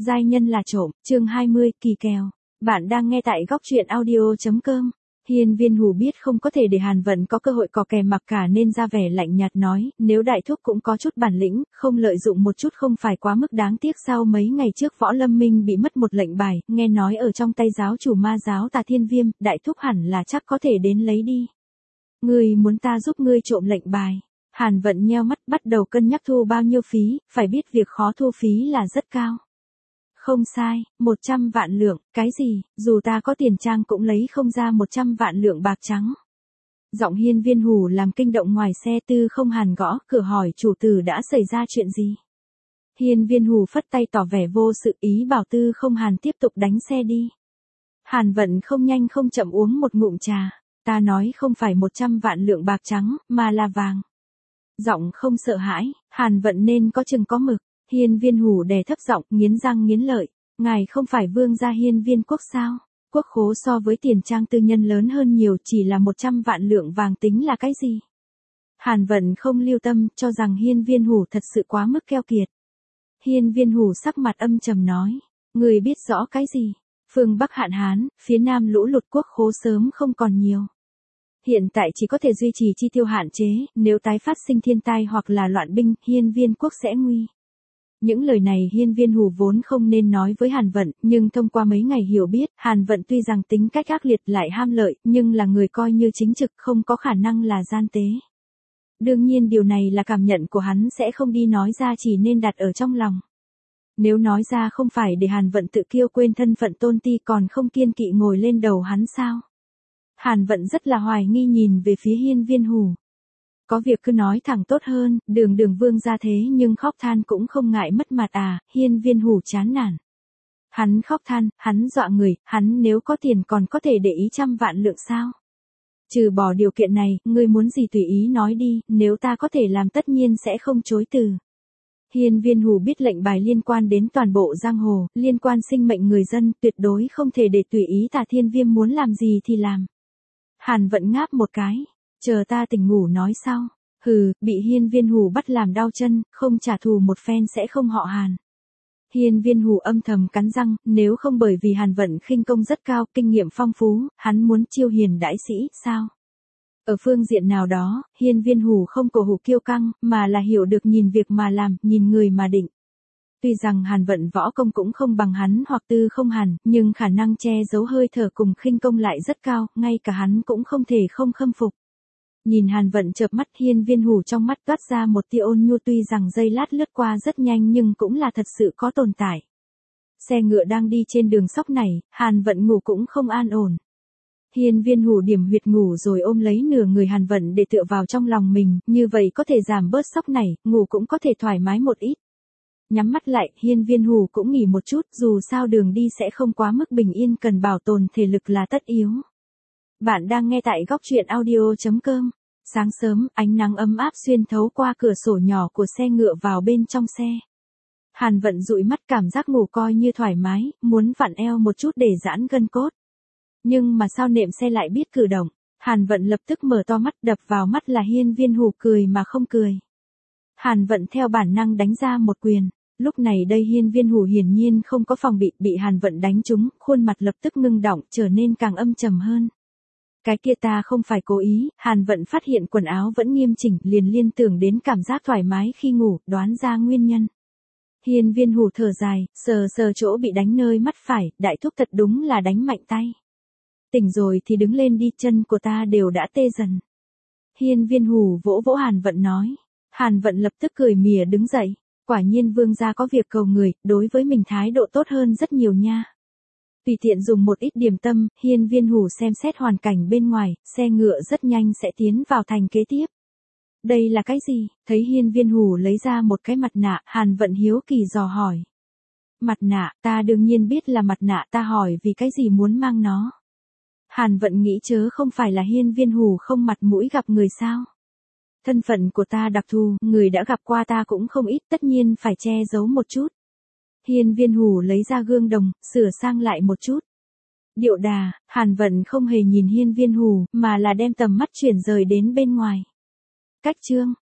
Giai nhân là trộm, chương 20, kỳ kèo. Bạn đang nghe tại góc truyện audio.com. Hiên Viên Hủ biết không có thể để Hàn Vận có cơ hội cò kè mặc cả nên ra vẻ lạnh nhạt nói, nếu đại thúc cũng có chút bản lĩnh, không lợi dụng một chút không phải quá mức đáng tiếc sao. Mấy ngày trước Võ Lâm Minh bị mất một lệnh bài, nghe nói ở trong tay giáo chủ ma giáo Tà Thiên Viêm, đại thúc hẳn là chắc có thể đến lấy đi. Ngươi muốn ta giúp ngươi trộm lệnh bài? Hàn Vận nheo mắt bắt đầu cân nhắc thu bao nhiêu phí, phải biết việc khó thu phí là rất cao. Không sai, 100 vạn lượng, cái gì, dù ta có tiền trang cũng lấy không ra 100 vạn lượng bạc trắng. Giọng Hiên Viên Hủ làm kinh động ngoài xe. Tư Không Hàn gõ cửa hỏi chủ tử đã xảy ra chuyện gì. Hiên Viên Hủ phất tay tỏ vẻ vô sự, ý bảo Tư Không Hàn tiếp tục đánh xe đi. Hàn Vận không nhanh không chậm uống một ngụm trà, ta nói không phải 100 vạn lượng bạc trắng, mà là vàng. Giọng không sợ hãi, Hàn Vận nên có chừng có mực. Hiên Viên Hủ đè thấp giọng, nghiến răng nghiến lợi, ngài không phải vương gia Hiên Viên quốc sao? Quốc khố so với tiền trang tư nhân lớn hơn nhiều, chỉ là 100 vạn lượng vàng tính là cái gì? Hàn Vận không lưu tâm, cho rằng Hiên Viên Hủ thật sự quá mức keo kiệt. Hiên Viên Hủ sắc mặt âm trầm nói, người biết rõ cái gì? Phương Bắc hạn hán, phía Nam lũ lụt, quốc khố sớm không còn nhiều. Hiện tại chỉ có thể duy trì chi tiêu hạn chế, nếu tái phát sinh thiên tai hoặc là loạn binh, Hiên Viên quốc sẽ nguy. Những lời này Hiên Viên Hủ vốn không nên nói với Hàn Vận, nhưng thông qua mấy ngày hiểu biết, Hàn Vận tuy rằng tính cách ác liệt lại ham lợi, nhưng là người coi như chính trực, không có khả năng là gian tế. Đương nhiên điều này là cảm nhận của hắn, sẽ không đi nói ra, chỉ nên đặt ở trong lòng. Nếu nói ra không phải để Hàn Vận tự kiêu quên thân phận tôn ti, còn không kiên kỵ ngồi lên đầu hắn sao? Hàn Vận rất là hoài nghi nhìn về phía Hiên Viên Hủ. Có việc cứ nói thẳng tốt hơn, đường vương ra thế nhưng khóc than cũng không ngại mất mặt à. Hiên Viên Hủ chán nản. Hắn khóc than, hắn dọa người, hắn nếu có tiền còn có thể để ý 100 vạn lượng sao? Trừ bỏ điều kiện này, ngươi muốn gì tùy ý nói đi, nếu ta có thể làm tất nhiên sẽ không chối từ. Hiên Viên Hủ biết lệnh bài liên quan đến toàn bộ giang hồ, liên quan sinh mệnh người dân, tuyệt đối không thể để tùy ý Tà Thiên Viêm muốn làm gì thì làm. Hàn Vận ngáp một cái, chờ ta tỉnh ngủ nói sau. Hừ, bị Hiên Viên Hủ bắt làm đau chân, không trả thù một phen sẽ không họ Hàn. Hiên Viên Hủ âm thầm cắn răng, nếu không bởi vì Hàn Vận khinh công rất cao, kinh nghiệm phong phú, hắn muốn chiêu hiền đãi sĩ, sao? Ở phương diện nào đó, Hiên Viên Hủ không cổ hủ kiêu căng, mà là hiểu được nhìn việc mà làm, nhìn người mà định. Tuy rằng Hàn Vận võ công cũng không bằng hắn hoặc Tư Không Hàn, nhưng khả năng che giấu hơi thở cùng khinh công lại rất cao, ngay cả hắn cũng không thể không khâm phục. Nhìn Hàn Vận chợp mắt, Hiên Viên Hủ trong mắt toát ra một tia ôn nhu, tuy rằng giây lát lướt qua rất nhanh nhưng cũng là thật sự có tồn tại. Xe ngựa đang đi trên đường sóc này, Hàn Vận ngủ cũng không an ổn. Hiên Viên Hủ điểm huyệt ngủ rồi ôm lấy nửa người Hàn Vận để tựa vào trong lòng mình, như vậy có thể giảm bớt sóc này, ngủ cũng có thể thoải mái một ít. Nhắm mắt lại, Hiên Viên Hủ cũng nghỉ một chút, dù sao đường đi sẽ không quá mức bình yên, cần bảo tồn thể lực là tất yếu. Bạn đang nghe tại góc truyện audio.com. Sáng sớm, ánh nắng ấm áp xuyên thấu qua cửa sổ nhỏ của xe ngựa vào bên trong xe. Hàn Vận dụi mắt, cảm giác ngủ coi như thoải mái, muốn vặn eo một chút để giãn gân cốt. Nhưng mà sao nệm xe lại biết cử động? Hàn Vận lập tức mở to mắt, đập vào mắt là Hiên Viên Hủ cười mà không cười. Hàn Vận theo bản năng đánh ra một quyền. Lúc này đây Hiên Viên Hủ hiển nhiên không có phòng bị Hàn Vận đánh trúng, khuôn mặt lập tức ngưng đọng, trở nên càng âm trầm hơn. Cái kia ta không phải cố ý. Hàn Vận phát hiện quần áo vẫn nghiêm chỉnh, liền liên tưởng đến cảm giác thoải mái khi ngủ, đoán ra nguyên nhân. Hiên Viên Hủ thở dài, sờ sờ chỗ bị đánh nơi mắt phải, đại thúc thật đúng là đánh mạnh tay. Tỉnh rồi thì đứng lên đi, chân của ta đều đã tê dần. Hiên Viên Hủ vỗ vỗ Hàn Vận nói. Hàn Vận lập tức cười mỉa đứng dậy, quả nhiên vương gia có việc cầu người, đối với mình thái độ tốt hơn rất nhiều nha. Tùy tiện dùng một ít điểm tâm, Hiên Viên Hủ xem xét hoàn cảnh bên ngoài, xe ngựa rất nhanh sẽ tiến vào thành kế tiếp. Đây là cái gì? Thấy Hiên Viên Hủ lấy ra một cái mặt nạ, Hàn Vận hiếu kỳ dò hỏi. Mặt nạ, ta đương nhiên biết là mặt nạ, ta hỏi vì cái gì muốn mang nó. Hàn Vận nghĩ chớ không phải là Hiên Viên Hủ không mặt mũi gặp người sao? Thân phận của ta đặc thù, người đã gặp qua ta cũng không ít, tất nhiên phải che giấu một chút. Hiên Viên Hủ lấy ra gương đồng, sửa sang lại một chút. Điệu đà, Hàn Vận không hề nhìn Hiên Viên Hủ, mà là đem tầm mắt chuyển rời đến bên ngoài. Cách chương,